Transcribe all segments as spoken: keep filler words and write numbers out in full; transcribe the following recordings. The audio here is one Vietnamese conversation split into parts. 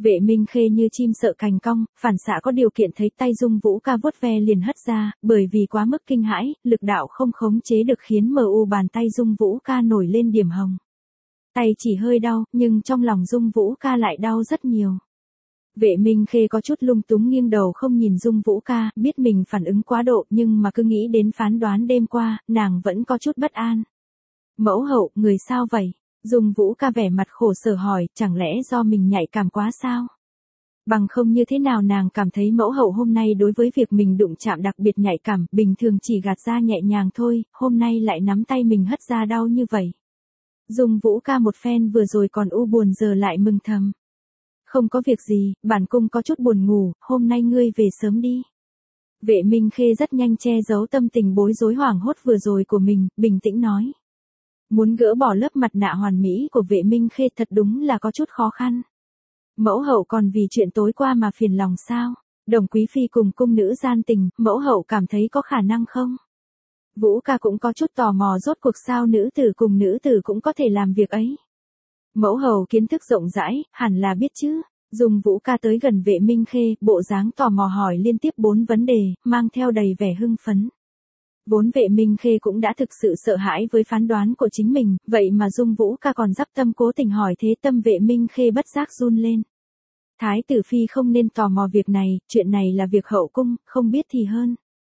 Vệ Minh Khê như chim sợ cành cong, phản xạ có điều kiện thấy tay Dung Vũ Ca vuốt ve liền hất ra, bởi vì quá mức kinh hãi, lực đạo không khống chế được khiến mờ u bàn tay Dung Vũ Ca nổi lên điểm hồng. Tay chỉ hơi đau, nhưng trong lòng Dung Vũ Ca lại đau rất nhiều. Vệ Minh Khê có chút lung túng nghiêng đầu không nhìn Dung Vũ Ca, biết mình phản ứng quá độ nhưng mà cứ nghĩ đến phán đoán đêm qua, nàng vẫn có chút bất an. Mẫu hậu, người sao vậy? Dung Vũ Ca vẻ mặt khổ sở hỏi, chẳng lẽ do mình nhạy cảm quá sao? Bằng không như thế nào nàng cảm thấy mẫu hậu hôm nay đối với việc mình đụng chạm đặc biệt nhạy cảm, bình thường chỉ gạt ra nhẹ nhàng thôi, hôm nay lại nắm tay mình hất ra đau như vậy. Dung Vũ Ca một phen vừa rồi còn u buồn giờ lại mừng thầm. Không có việc gì, bản cung có chút buồn ngủ, hôm nay ngươi về sớm đi. Vệ Minh Khê rất nhanh che giấu tâm tình bối rối hoảng hốt vừa rồi của mình, bình tĩnh nói. Muốn gỡ bỏ lớp mặt nạ hoàn mỹ của Vệ Minh Khê thật đúng là có chút khó khăn. Mẫu hậu còn vì chuyện tối qua mà phiền lòng sao? Đồng quý phi cùng cung nữ gian tình, mẫu hậu cảm thấy có khả năng không? Vũ Ca cũng có chút tò mò rốt cuộc sao nữ tử cùng nữ tử cũng có thể làm việc ấy. Mẫu hậu kiến thức rộng rãi, hẳn là biết chứ. Dung Vũ Ca tới gần Vệ Minh Khê, bộ dáng tò mò hỏi liên tiếp bốn vấn đề, mang theo đầy vẻ hưng phấn. Vốn Vệ Minh Khê cũng đã thực sự sợ hãi với phán đoán của chính mình, vậy mà Dung Vũ Ca còn dắp tâm cố tình hỏi thế tâm Vệ Minh Khê bất giác run lên. Thái tử phi không nên tò mò việc này, chuyện này là việc hậu cung, không biết thì hơn.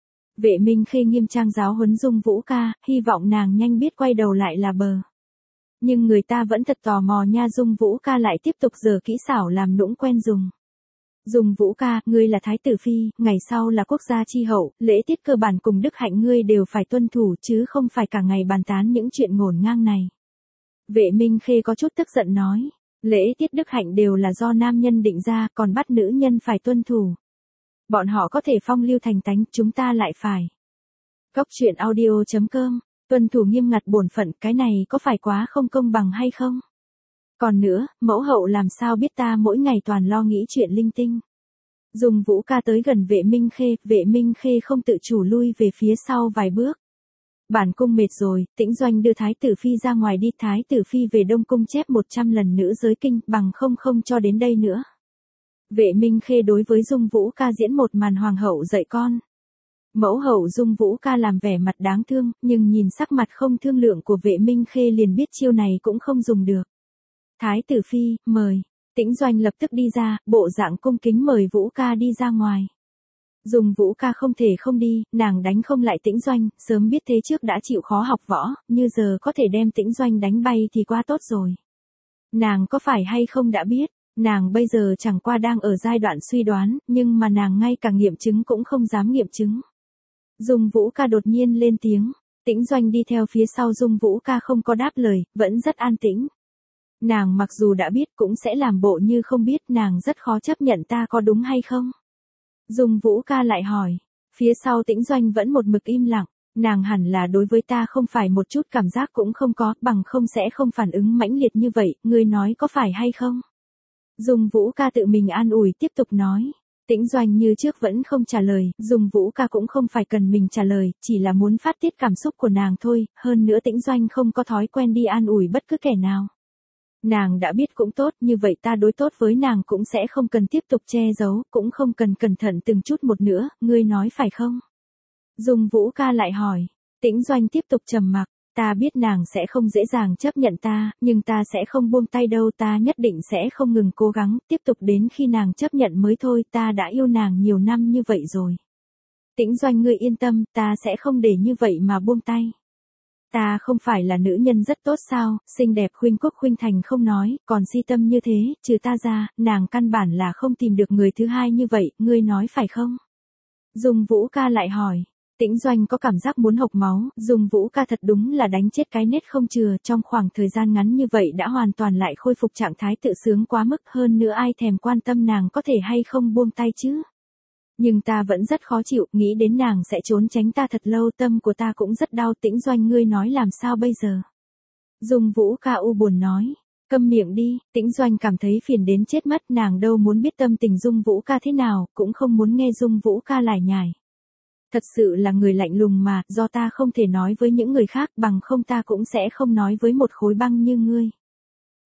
Vệ Minh Khê nghiêm trang giáo huấn Dung Vũ Ca, hy vọng nàng nhanh biết quay đầu lại là bờ. Nhưng người ta vẫn thật tò mò nha. Dung Vũ Ca lại tiếp tục giở kỹ xảo làm nũng quen dùng. Dung Vũ Ca, ngươi là thái tử phi, ngày sau là quốc gia chi hậu, lễ tiết cơ bản cùng đức hạnh ngươi đều phải tuân thủ chứ không phải cả ngày bàn tán những chuyện ngổn ngang này. Vệ Minh Khê có chút tức giận nói, lễ tiết đức hạnh đều là do nam nhân định ra, còn bắt nữ nhân phải tuân thủ. Bọn họ có thể phong lưu thành tánh, chúng ta lại phải. Cốc truyện audio chấm com, tuân thủ nghiêm ngặt bổn phận, cái này có phải quá không công bằng hay không? Còn nữa, mẫu hậu làm sao biết ta mỗi ngày toàn lo nghĩ chuyện linh tinh. Dung Vũ Ca tới gần Vệ Minh Khê, Vệ Minh Khê không tự chủ lui về phía sau vài bước. Bản cung mệt rồi, Tĩnh Doanh đưa thái tử phi ra ngoài đi, thái tử phi về Đông cung chép một trăm lần nữ giới kinh, bằng không không cho đến đây nữa. Vệ Minh Khê đối với Dung Vũ Ca diễn một màn hoàng hậu dạy con. Mẫu hậu. Dung Vũ Ca làm vẻ mặt đáng thương, nhưng nhìn sắc mặt không thương lượng của Vệ Minh Khê liền biết chiêu này cũng không dùng được. Thái tử phi, mời. Tĩnh Doanh lập tức đi ra, bộ dạng cung kính mời Vũ Ca đi ra ngoài. Dung Vũ Ca không thể không đi, nàng đánh không lại Tĩnh Doanh, sớm biết thế trước đã chịu khó học võ, như giờ có thể đem Tĩnh Doanh đánh bay thì quá tốt rồi. Nàng có phải hay không đã biết, nàng bây giờ chẳng qua đang ở giai đoạn suy đoán, nhưng mà nàng ngay cả nghiệm chứng cũng không dám nghiệm chứng. Dung Vũ Ca đột nhiên lên tiếng, Tĩnh Doanh đi theo phía sau Dung Vũ Ca không có đáp lời, vẫn rất an tĩnh. Nàng mặc dù đã biết cũng sẽ làm bộ như không biết, nàng rất khó chấp nhận ta có đúng hay không. Dung Vũ Ca lại hỏi, phía sau Tĩnh Doanh vẫn một mực im lặng, nàng hẳn là đối với ta không phải một chút cảm giác cũng không có, bằng không sẽ không phản ứng mãnh liệt như vậy, ngươi nói có phải hay không? Dung Vũ Ca tự mình an ủi tiếp tục nói. Tĩnh Doanh như trước vẫn không trả lời, Dung Vũ Ca cũng không phải cần mình trả lời, chỉ là muốn phát tiết cảm xúc của nàng thôi, hơn nữa Tĩnh Doanh không có thói quen đi an ủi bất cứ kẻ nào. Nàng đã biết cũng tốt, như vậy ta đối tốt với nàng cũng sẽ không cần tiếp tục che giấu, cũng không cần cẩn thận từng chút một nữa, ngươi nói phải không? Dung Vũ Ca lại hỏi. Tĩnh Doanh tiếp tục trầm mặc, ta biết nàng sẽ không dễ dàng chấp nhận ta, nhưng ta sẽ không buông tay đâu, ta nhất định sẽ không ngừng cố gắng, tiếp tục đến khi nàng chấp nhận mới thôi, ta đã yêu nàng nhiều năm như vậy rồi. Tĩnh Doanh ngươi yên tâm, ta sẽ không để như vậy mà buông tay. Ta không phải là nữ nhân rất tốt sao, xinh đẹp khuynh quốc khuynh thành không nói, còn si tâm như thế, trừ ta ra, nàng căn bản là không tìm được người thứ hai như vậy, ngươi nói phải không? Dung Vũ Ca lại hỏi. Tĩnh Doanh có cảm giác muốn hộc máu, Dung Vũ Ca thật đúng là đánh chết cái nết không chừa, trong khoảng thời gian ngắn như vậy đã hoàn toàn lại khôi phục trạng thái tự sướng quá mức, hơn nữa ai thèm quan tâm nàng có thể hay không buông tay chứ. Nhưng ta vẫn rất khó chịu, nghĩ đến nàng sẽ trốn tránh ta thật lâu, tâm của ta cũng rất đau. Tĩnh Doanh ngươi nói làm sao bây giờ? Dung Vũ Ca u buồn nói, câm miệng đi. Tĩnh Doanh cảm thấy phiền đến chết mất, nàng đâu muốn biết tâm tình Dung Vũ Ca thế nào, cũng không muốn nghe Dung Vũ Ca lải nhải. Thật sự là người lạnh lùng mà, do ta không thể nói với những người khác, bằng không ta cũng sẽ không nói với một khối băng như ngươi.